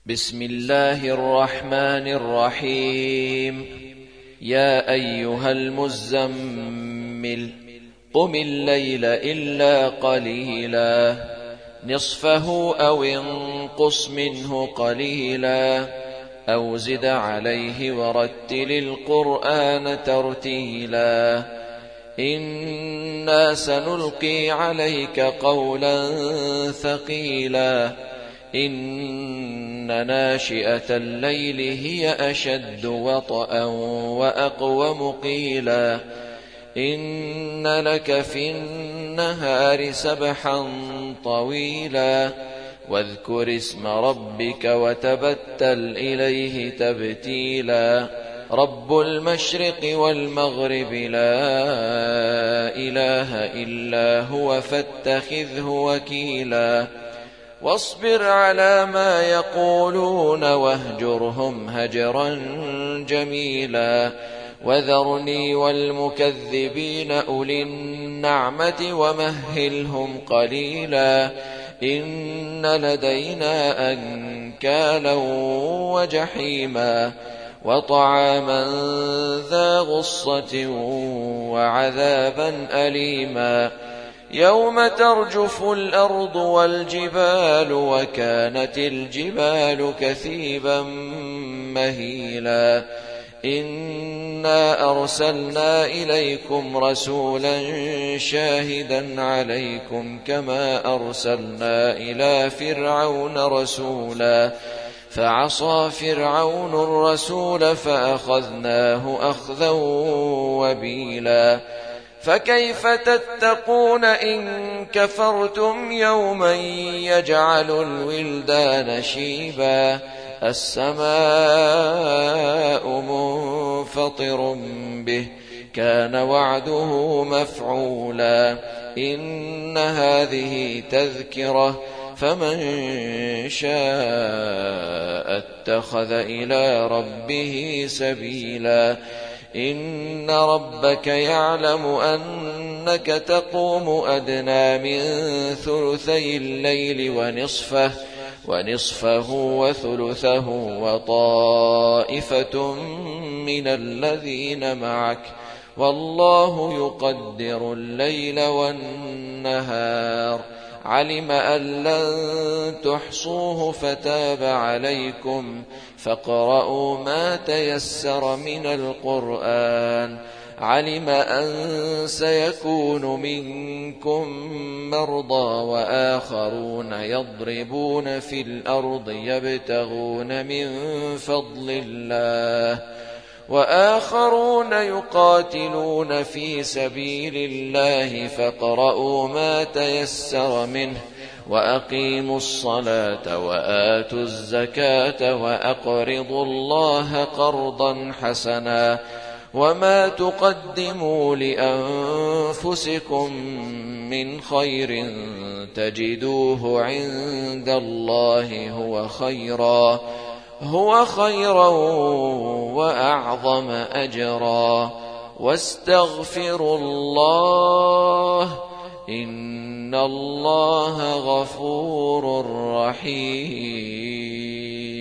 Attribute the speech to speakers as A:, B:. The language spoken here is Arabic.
A: بسم الله الرحمن الرحيم. يا أيها المزمل قم الليل إلا قليلا نصفه أو انقص منه قليلا أو زد عليه ورتل القرآن ترتيلا إنا سنلقي عليك قولا ثقيلا إن ناشئة الليل هي أشد وطئا وأقوم قيلا إن لك في النهار سبحا طويلا واذكر اسم ربك وتبتل إليه تبتيلا رب المشرق والمغرب لا إله إلا هو فاتخذه وكيلا واصبر على ما يقولون واهجرهم هجرا جميلا وذرني والمكذبين أولي النعمة ومهلهم قليلا إن لدينا أنكالا وجحيما وطعاما ذا غصة وعذابا أليما يوم ترجف الأرض والجبال وكانت الجبال كثيبا مهيلا إنا أرسلنا إليكم رسولا شاهدا عليكم كما أرسلنا إلى فرعون رسولا فعصى فرعون الرسول فأخذناه أخذا وبيلا فكيف تتقون إن كفرتم يوما يجعل الولدان شيبا السماء منفطر به كان وعده مفعولا إن هذه تذكرة فمن شاء اتخذ إلى ربه سبيلا إن ربك يعلم أنك تقوم أدنى من ثلثي الليل ونصفه وثلثه وطائفة من الذين معك والله يقدر الليل والنهار علم أن لن تحصوه فتاب عليكم فاقرؤوا ما تيسر من القرآن علم أن سيكون منكم مرضى وآخرون يضربون في الأرض يبتغون من فضل الله وآخرون يقاتلون في سبيل الله فاقرؤوا ما تيسر منه وأقيموا الصلاة وآتوا الزكاة وأقرضوا الله قرضا حسنا وما تقدموا لأنفسكم من خير تجدوه عند الله هو خيرا وأعظم أجرا واستغفروا الله إن الله غفور رحيم.